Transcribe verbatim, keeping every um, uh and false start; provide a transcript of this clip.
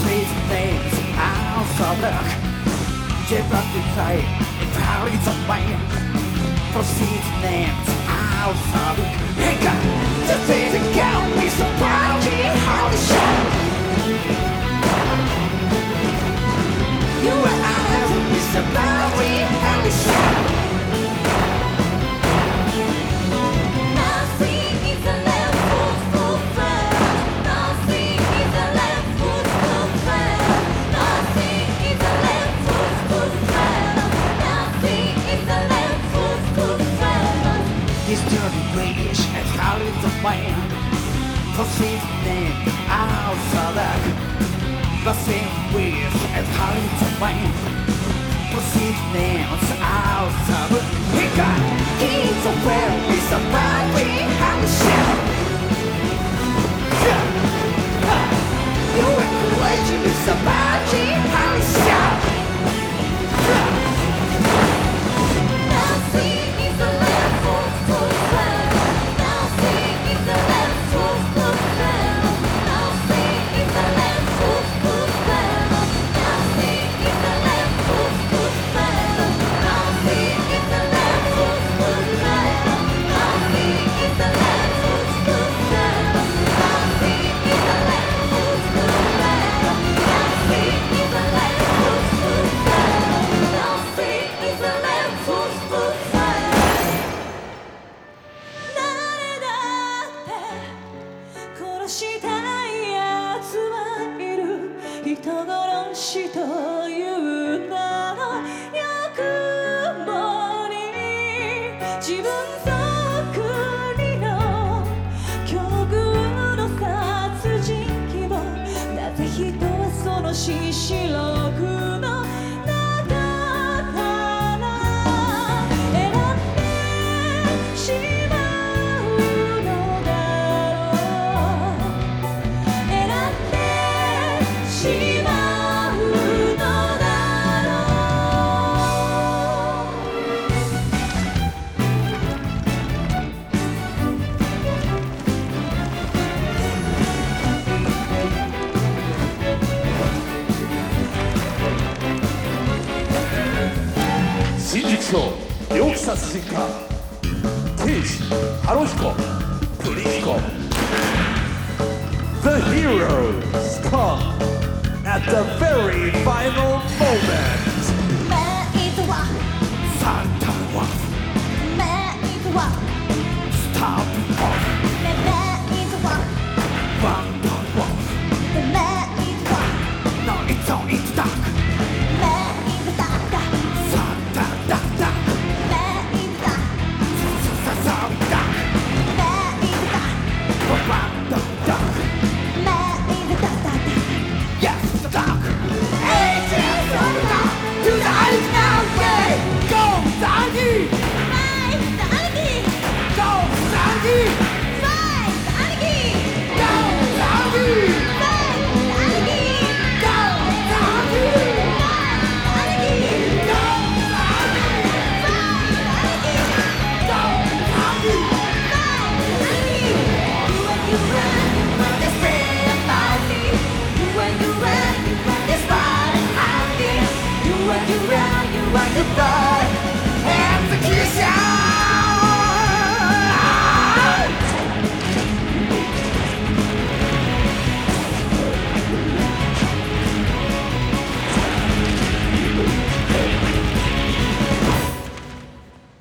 Proceed names out of luck. Give up the play, proud it's a way. Proceed names out of luck. Hey God, just say the count me some party, how to show. You and I will be some party, how to show. Proceed named out of luck. Nothing weird and hard to find. Proceed names out of luck. He got keys of where is a body how to shout. You equation is a body how to shout. 猟奇殺人家刑事ハロヒコプリヒコ The heroes come at the very final moment. メイドはサンタはメイドはスタートオフメイドはワンダーワンメイドは No, it's on its dark. メイドだだサンタだだメイドだササビだメイドだワンダーダーメイドだだだ Yes, the dark. Hey, just on the dark. To the ice now, way. Go, Sandy. メイド兄貴 Go, Sandy. メイド兄貴 Go, Sandy. メイド兄貴 Go, Sandy. 兄貴 Go, Sandy. Go, Sandy. You run, you run, you run the ball.